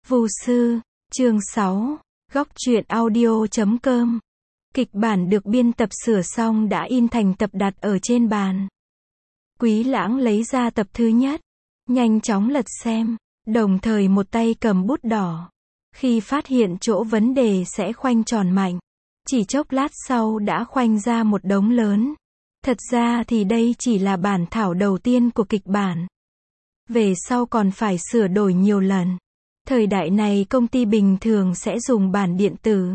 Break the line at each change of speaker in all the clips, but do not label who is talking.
Vu sư, chương 6, góc truyện audio.com. Kịch bản được biên tập sửa xong đã in thành tập đặt ở trên bàn. Quý Lãng lấy ra tập thứ nhất, nhanh chóng lật xem, đồng thời một tay cầm bút đỏ. Khi phát hiện chỗ vấn đề sẽ khoanh tròn mạnh. Chỉ chốc lát sau đã khoanh ra một đống lớn. Thật ra thì đây chỉ là bản thảo đầu tiên của kịch bản. Về sau còn phải sửa đổi nhiều lần. Thời đại này công ty bình thường sẽ dùng bản điện tử.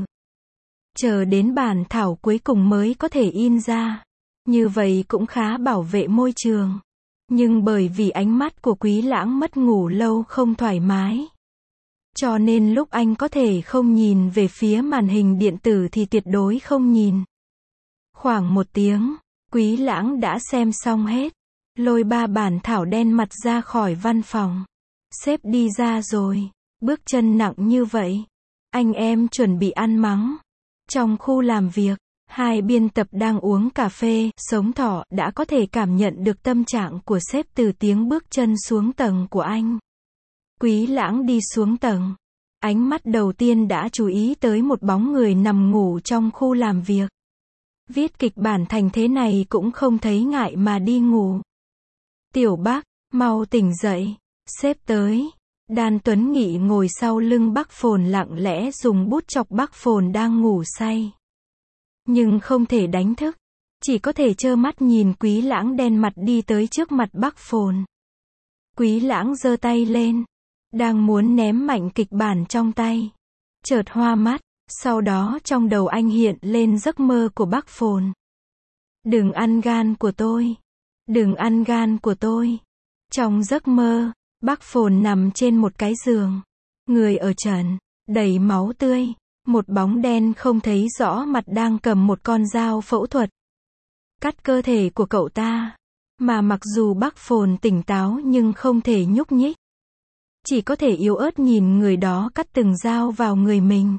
Chờ đến bản thảo cuối cùng mới có thể in ra. Như vậy cũng khá bảo vệ môi trường. Nhưng bởi vì ánh mắt của Quý Lãng mất ngủ lâu không thoải mái. Cho nên lúc anh có thể không nhìn về phía màn hình điện tử thì tuyệt đối không nhìn. Khoảng 1 tiếng, Quý Lãng đã xem xong hết. Lôi 3 bản thảo đen mặt ra khỏi văn phòng. Sếp đi ra rồi. Bước chân nặng như vậy. Anh em chuẩn bị ăn mắng. Trong khu làm việc, 2 biên tập đang uống cà phê, sống thỏ, đã có thể cảm nhận được tâm trạng của sếp từ tiếng bước chân xuống tầng của anh. Quý Lãng đi xuống tầng. Ánh mắt đầu tiên đã chú ý tới một bóng người nằm ngủ trong khu làm việc. Viết kịch bản thành thế này cũng không thấy ngại mà đi ngủ. Tiểu Bác, mau tỉnh dậy. Sếp tới. Đan Tuấn Nghị ngồi sau lưng Bác Phồn lặng lẽ dùng bút chọc Bác Phồn đang ngủ say. Nhưng không thể đánh thức. Chỉ có thể trơ mắt nhìn Quý Lãng đen mặt đi tới trước mặt Bác Phồn. Quý Lãng giơ tay lên. Đang muốn ném mạnh kịch bản trong tay. Chợt hoa mắt. Sau đó trong đầu anh hiện lên giấc mơ của Bác Phồn. Đừng ăn gan của tôi. Đừng ăn gan của tôi. Trong giấc mơ, Bác Phồn nằm trên một cái giường. Người ở trần, đầy máu tươi. Một bóng đen không thấy rõ mặt đang cầm một con dao phẫu thuật. Cắt cơ thể của cậu ta. Mà mặc dù Bác Phồn tỉnh táo nhưng không thể nhúc nhích. Chỉ có thể yếu ớt nhìn người đó cắt từng dao vào người mình.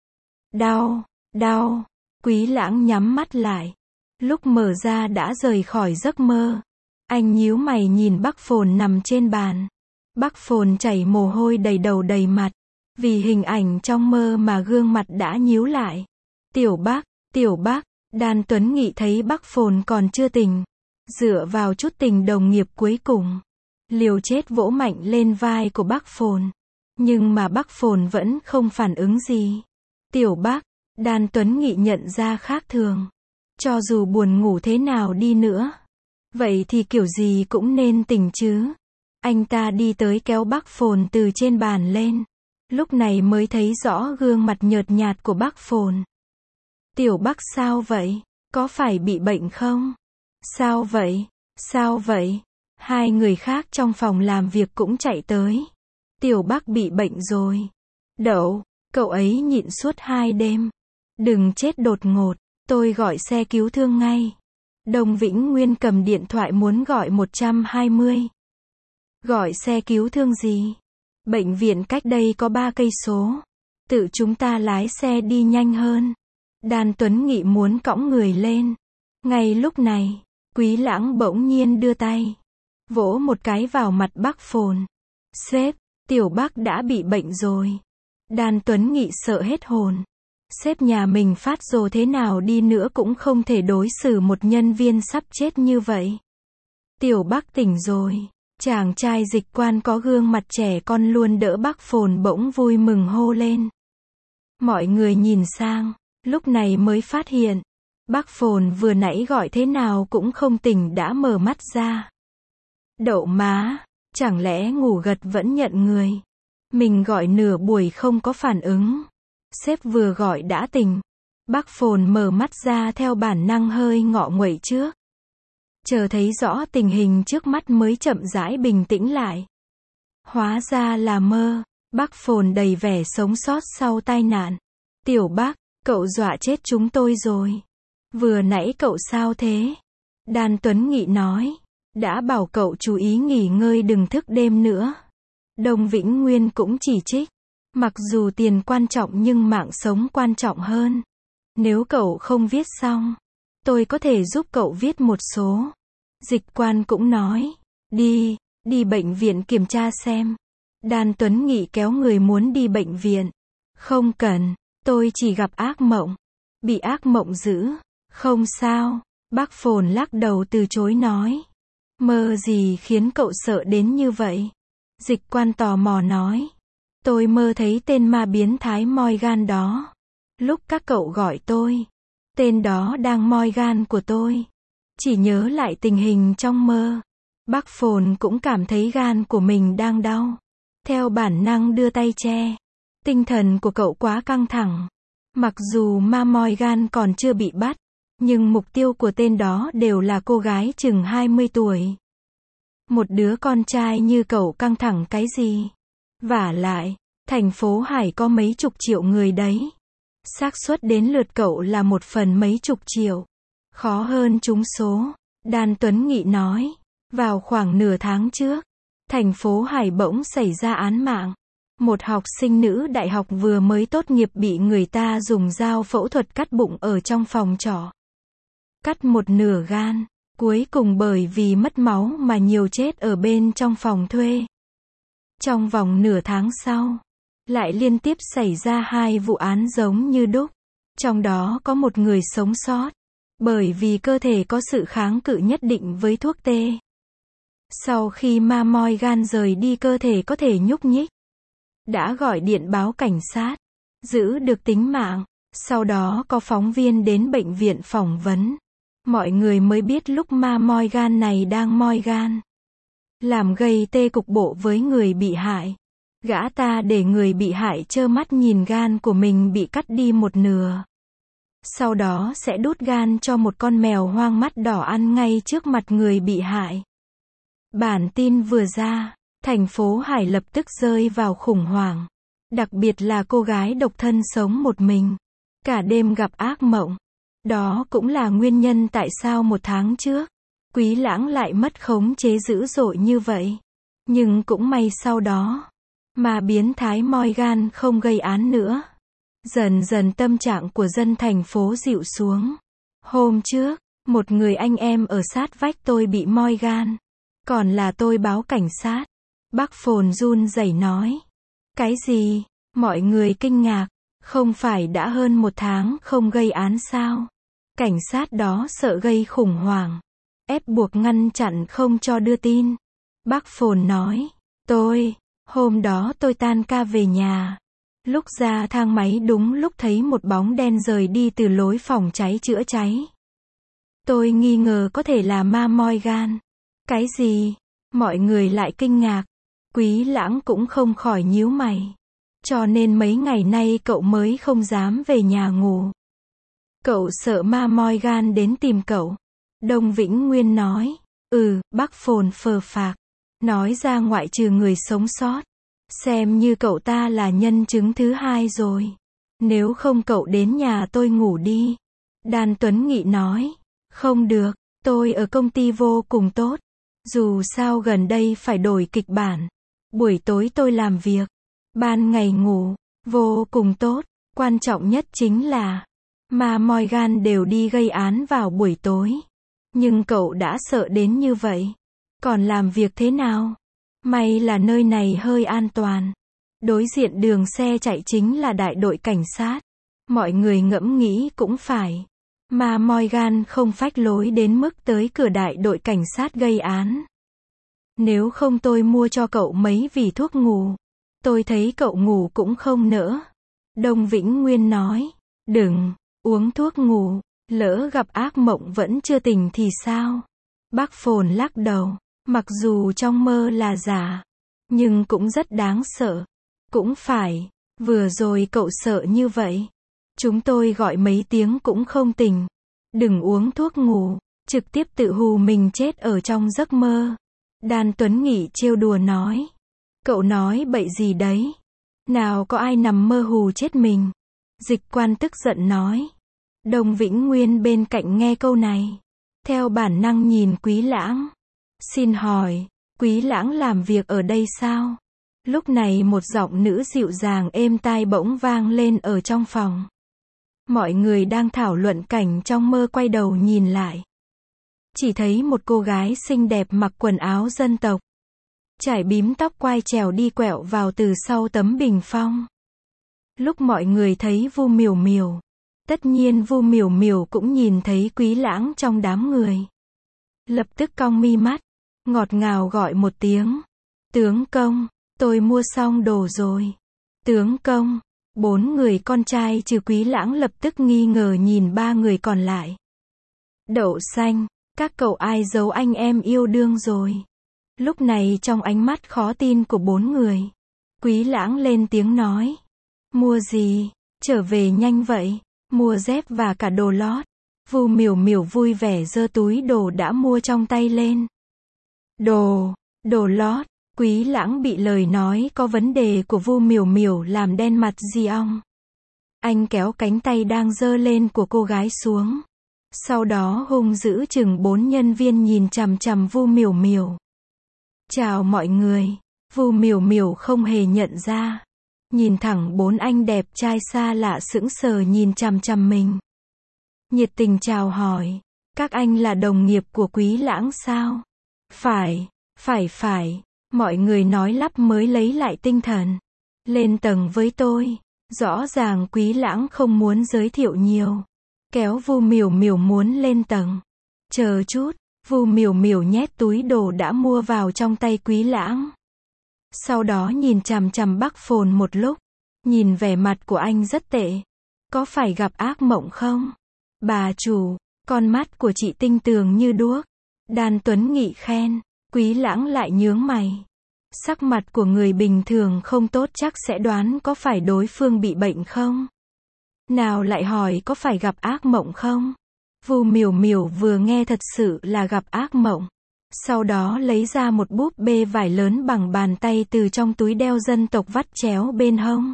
Đau, đau. Quý Lãng nhắm mắt lại. Lúc mở ra đã rời khỏi giấc mơ. Anh nhíu mày nhìn Bác Phồn nằm trên bàn. Bác Phồn chảy mồ hôi đầy đầu đầy mặt. Vì hình ảnh trong mơ mà gương mặt đã nhíu lại. Tiểu Bác, Đan Tuấn Nghị thấy Bác Phồn còn chưa tỉnh. Dựa vào chút tình đồng nghiệp cuối cùng. Liều chết vỗ mạnh lên vai của Bác Phồn. Nhưng mà Bác Phồn vẫn không phản ứng gì. Tiểu Bác, Đan Tuấn Nghị nhận ra khác thường. Cho dù buồn ngủ thế nào đi nữa. Vậy thì kiểu gì cũng nên tỉnh chứ. Anh ta đi tới kéo Bác Phồn từ trên bàn lên. Lúc này mới thấy rõ gương mặt nhợt nhạt của Bác Phồn. Tiểu Bác sao vậy? Có phải bị bệnh không? Sao vậy? Sao vậy? 2 người khác trong phòng làm việc cũng chạy tới. Tiểu Bác bị bệnh rồi. Đậu, cậu ấy nhịn suốt 2 đêm. Đừng chết đột ngột, tôi gọi xe cứu thương ngay. Đồng Vĩnh Nguyên cầm điện thoại muốn gọi 120. Gọi xe cứu thương gì? Bệnh viện cách đây có 3 cây số. Tự chúng ta lái xe đi nhanh hơn. Đan Tuấn Nghị muốn cõng người lên. Ngay lúc này, Quý Lãng bỗng nhiên đưa tay. Vỗ một cái vào mặt Bác Phồn. Sếp, Tiểu Bác đã bị bệnh rồi. Đan Tuấn Nghị sợ hết hồn. Sếp nhà mình phát rồ thế nào đi nữa cũng không thể đối xử một nhân viên sắp chết như vậy. Tiểu Bác tỉnh rồi. Chàng trai dịch quan có gương mặt trẻ con luôn đỡ Bác Phồn bỗng vui mừng hô lên. Mọi người nhìn sang, lúc này mới phát hiện. Bác Phồn vừa nãy gọi thế nào cũng không tỉnh đã mở mắt ra. Đậu má, chẳng lẽ ngủ gật vẫn nhận người. Mình gọi nửa buổi không có phản ứng. Sếp vừa gọi đã tỉnh. Bác Phồn mở mắt ra theo bản năng hơi ngọ nguậy trước. Chờ thấy rõ tình hình trước mắt mới chậm rãi bình tĩnh lại. Hóa ra là mơ. Bác Phồn đầy vẻ sống sót sau tai nạn. Tiểu Bác, cậu dọa chết chúng tôi rồi. Vừa nãy cậu sao thế? Đan Tuấn Nghị nói. Đã bảo cậu chú ý nghỉ ngơi đừng thức đêm nữa. Đồng Vĩnh Nguyên cũng chỉ trích. Mặc dù tiền quan trọng nhưng mạng sống quan trọng hơn. Nếu cậu không viết xong, tôi có thể giúp cậu viết một số. Dịch quan cũng nói. Đi bệnh viện kiểm tra xem. Đan Tuấn Nghị kéo người muốn đi bệnh viện. Không cần, tôi chỉ gặp ác mộng. Bị ác mộng dữ. Không sao. Bác Phồn lắc đầu từ chối nói. Mơ gì khiến cậu sợ đến như vậy? Dịch Quan tò mò nói. Tôi mơ thấy tên ma biến thái moi gan đó. Lúc các cậu gọi tôi, tên đó đang moi gan của tôi. Chỉ nhớ lại tình hình trong mơ. Bác Phồn cũng cảm thấy gan của mình đang đau. Theo bản năng đưa tay che. Tinh thần của cậu quá căng thẳng. Mặc dù ma moi gan còn chưa bị bắt, nhưng mục tiêu của tên đó đều là cô gái chừng 20 tuổi. Một đứa con trai như cậu căng thẳng cái gì? Vả lại, thành phố Hải có mấy chục triệu người đấy. Xác suất đến lượt cậu là 1 phần mấy chục triệu. Khó hơn trúng số. Đan Tuấn Nghị nói. Vào khoảng nửa tháng trước, thành phố Hải bỗng xảy ra án mạng. Một học sinh nữ đại học vừa mới tốt nghiệp bị người ta dùng dao phẫu thuật cắt bụng ở trong phòng trọ. Cắt một nửa gan. Cuối cùng bởi vì mất máu mà nhiều chết ở bên trong phòng thuê. Trong vòng nửa tháng sau, lại liên tiếp xảy ra 2 vụ án giống như đúc. Trong đó có một người sống sót, bởi vì cơ thể có sự kháng cự nhất định với thuốc tê. Sau khi ma moi gan rời đi cơ thể có thể nhúc nhích, đã gọi điện báo cảnh sát, giữ được tính mạng. Sau đó có phóng viên đến bệnh viện phỏng vấn. Mọi người mới biết lúc ma moi gan này đang moi gan, làm gây tê cục bộ với người bị hại. Gã ta để người bị hại trơ mắt nhìn gan của mình bị cắt đi một nửa. Sau đó sẽ đút gan cho một con mèo hoang mắt đỏ ăn ngay trước mặt người bị hại. Bản tin vừa ra, thành phố Hải lập tức rơi vào khủng hoảng. Đặc biệt là cô gái độc thân sống một mình. Cả đêm gặp ác mộng. Đó cũng là nguyên nhân tại sao 1 tháng trước, Quý Lãng lại mất khống chế dữ dội như vậy. Nhưng cũng may sau đó, mà biến thái moi gan không gây án nữa. Dần dần tâm trạng của dân thành phố dịu xuống. Hôm trước, một người anh em ở sát vách tôi bị moi gan. Còn là tôi báo cảnh sát. Bác Phồn run rẩy nói. Cái gì? Mọi người kinh ngạc. Không phải đã hơn 1 tháng không gây án sao? Cảnh sát đó sợ gây khủng hoảng. Ép buộc ngăn chặn không cho đưa tin. Bác Phồn nói. Hôm đó tôi tan ca về nhà. Lúc ra thang máy đúng lúc thấy một bóng đen rời đi từ lối phòng cháy chữa cháy. Tôi nghi ngờ có thể là ma moi gan. Cái gì? Mọi người lại kinh ngạc. Quý Lãng cũng không khỏi nhíu mày. Cho nên mấy ngày nay cậu mới không dám về nhà ngủ. Cậu sợ ma moi gan đến tìm cậu. Đông Vĩnh Nguyên nói. Bác Phồn phờ phạc. Nói ra ngoại trừ người sống sót. Xem như cậu ta là nhân chứng thứ 2 rồi. Nếu không cậu đến nhà tôi ngủ đi. Đan Tuấn Nghị nói. Không được, tôi ở công ty vô cùng tốt. Dù sao gần đây phải đổi kịch bản. Buổi tối tôi làm việc. Ban ngày ngủ. Vô cùng tốt. Quan trọng nhất chính là ma moi gan đều đi gây án vào buổi tối. Nhưng cậu đã sợ đến như vậy. Còn làm việc thế nào? May là nơi này hơi an toàn. Đối diện đường xe chạy chính là đại đội cảnh sát. Mọi người ngẫm nghĩ cũng phải. Ma moi gan không phách lối đến mức tới cửa đại đội cảnh sát gây án. Nếu không tôi mua cho cậu mấy vỉ thuốc ngủ. Tôi thấy cậu ngủ cũng không nỡ. Đông Vĩnh Nguyên nói. Đừng, uống thuốc ngủ. Lỡ gặp ác mộng vẫn chưa tỉnh thì sao? Bác Phồn lắc đầu. Mặc dù trong mơ là giả, nhưng cũng rất đáng sợ. Cũng phải, vừa rồi cậu sợ như vậy. Chúng tôi gọi mấy tiếng cũng không tỉnh. Đừng uống thuốc ngủ, trực tiếp tự hù mình chết ở trong giấc mơ. Đan Tuấn Nghị trêu đùa nói. Cậu nói bậy gì đấy? Nào có ai nằm mơ hù chết mình? Dịch Quan tức giận nói. Đông Vĩnh Nguyên bên cạnh nghe câu này. Theo bản năng nhìn Quý Lãng. Xin hỏi, Quý Lãng làm việc ở đây sao? Lúc này một giọng nữ dịu dàng êm tai bỗng vang lên ở trong phòng. Mọi người đang thảo luận cảnh trong mơ quay đầu nhìn lại. Chỉ thấy một cô gái xinh đẹp mặc quần áo dân tộc. trải bím tóc quai trèo đi quẹo vào từ sau tấm bình phong. Lúc mọi người thấy Vu Miểu Miểu, tất nhiên Vu Miểu Miểu cũng nhìn thấy Quý Lãng trong đám người. Lập tức cong mi mắt, ngọt ngào gọi một tiếng. Tướng công, tôi mua xong đồ rồi. Tướng công, 4 người con trai trừ Quý Lãng lập tức nghi ngờ nhìn 3 người còn lại. Đậu xanh, các cậu ai giấu anh em yêu đương rồi? Lúc này trong ánh mắt khó tin của 4 người, Quý Lãng lên tiếng nói. Mua gì? Trở về nhanh vậy. Mua dép và cả đồ lót. Vu Miểu Miểu vui vẻ giơ túi đồ đã mua trong tay lên. Đồ lót. Quý Lãng bị lời nói có vấn đề của Vu Miểu Miểu làm đen mặt di ong. Anh kéo cánh tay đang giơ lên của cô gái xuống. Sau đó hung dữ chừng 4 nhân viên nhìn chằm chằm Vu Miểu Miểu. Chào mọi người. Vu Miểu Miểu không hề nhận ra. Nhìn thẳng 4 anh đẹp trai xa lạ sững sờ nhìn chằm chằm mình. Nhiệt tình chào hỏi. Các anh là đồng nghiệp của Quý Lãng sao? Phải. Mọi người nói lắp mới lấy lại tinh thần. Lên tầng với tôi. Rõ ràng Quý Lãng không muốn giới thiệu nhiều. Kéo Vu Miểu Miểu muốn lên tầng. Chờ chút. Vu Miểu Miểu nhét túi đồ đã mua vào trong tay Quý Lãng. Sau đó nhìn chằm chằm Bắc Phồn một lúc. Nhìn vẻ mặt của anh rất tệ. Có phải gặp ác mộng không? Bà chủ, con mắt của chị tinh tường như đuốc. Đan Tuấn Nghị khen. Quý Lãng lại nhướng mày. Sắc mặt của người bình thường không tốt chắc sẽ đoán có phải đối phương bị bệnh không? Nào lại hỏi có phải gặp ác mộng không? Vu Miểu Miểu vừa nghe thật sự là gặp ác mộng. Sau đó lấy ra một búp bê vải lớn bằng bàn tay từ trong túi đeo dân tộc vắt chéo bên hông.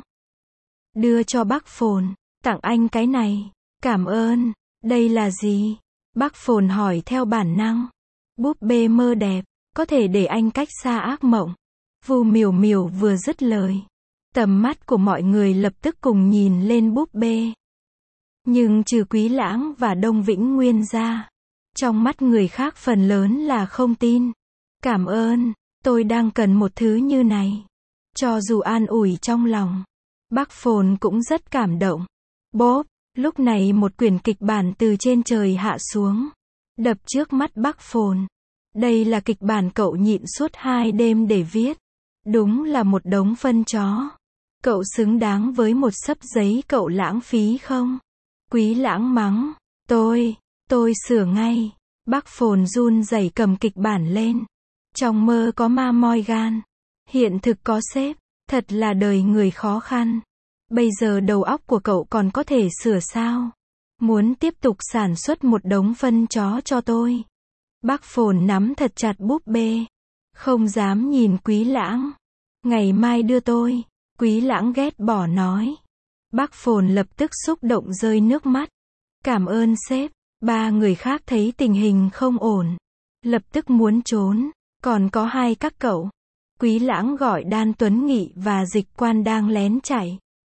Đưa cho Bắc Phồn. Tặng anh cái này. Cảm ơn. Đây là gì? Bắc Phồn hỏi theo bản năng. Búp bê mơ đẹp. Có thể để anh cách xa ác mộng. Vu Miểu Miểu vừa dứt lời. Tầm mắt của mọi người lập tức cùng nhìn lên búp bê. Nhưng trừ Quý Lãng và Đông Vĩnh Nguyên ra, trong mắt người khác phần lớn là không tin. Cảm ơn, tôi đang cần một thứ như này. Cho dù an ủi trong lòng, Bắc Phồn cũng rất cảm động. Bốp, lúc này một quyển kịch bản từ trên trời hạ xuống. Đập trước mắt Bắc Phồn. Đây là kịch bản cậu nhịn suốt 2 đêm để viết. Đúng là một đống phân chó. Cậu xứng đáng với một xấp giấy cậu lãng phí không? Quý Lãng mắng. Tôi sửa ngay. Bắc Phồn run rẩy cầm kịch bản lên. Trong mơ có ma Morgan. Hiện thực có sếp. Thật là đời người khó khăn. Bây giờ đầu óc của cậu còn có thể sửa sao? Muốn tiếp tục sản xuất một đống phân chó cho tôi. Bắc Phồn nắm thật chặt búp bê. Không dám nhìn Quý Lãng. Ngày mai đưa tôi. Quý Lãng ghét bỏ nói. Bắc Phồn lập tức xúc động rơi nước mắt. Cảm ơn sếp. 3 người khác thấy tình hình không ổn. Lập tức muốn trốn. Còn có 2 các cậu. Quý Lãng gọi Đan Tuấn Nghị và Dịch Quan đang lén chạy.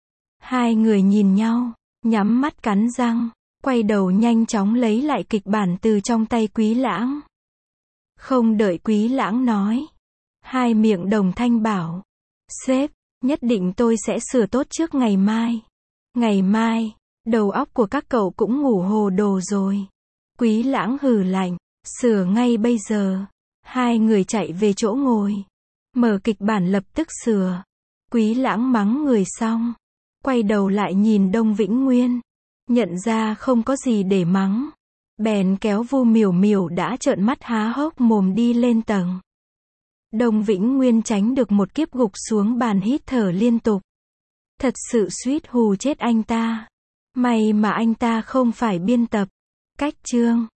2 người nhìn nhau. Nhắm mắt cắn răng. Quay đầu nhanh chóng lấy lại kịch bản từ trong tay Quý Lãng. Không đợi Quý Lãng nói. 2 miệng đồng thanh bảo. Sếp, nhất định tôi sẽ sửa tốt trước ngày mai. Ngày mai, đầu óc của các cậu cũng ngủ hồ đồ rồi. Quý Lãng hừ lạnh. Sửa ngay bây giờ. 2 người chạy về chỗ ngồi. Mở kịch bản lập tức sửa. Quý Lãng mắng người xong. Quay đầu lại nhìn Đông Vĩnh Nguyên. Nhận ra không có gì để mắng. Bèn kéo Vu Miểu Miểu đã trợn mắt há hốc mồm đi lên tầng. Đông Vĩnh Nguyên tránh được một kiếp gục xuống bàn hít thở liên tục. Thật sự suýt hù chết anh ta. May mà anh ta không phải biên tập. Cách chương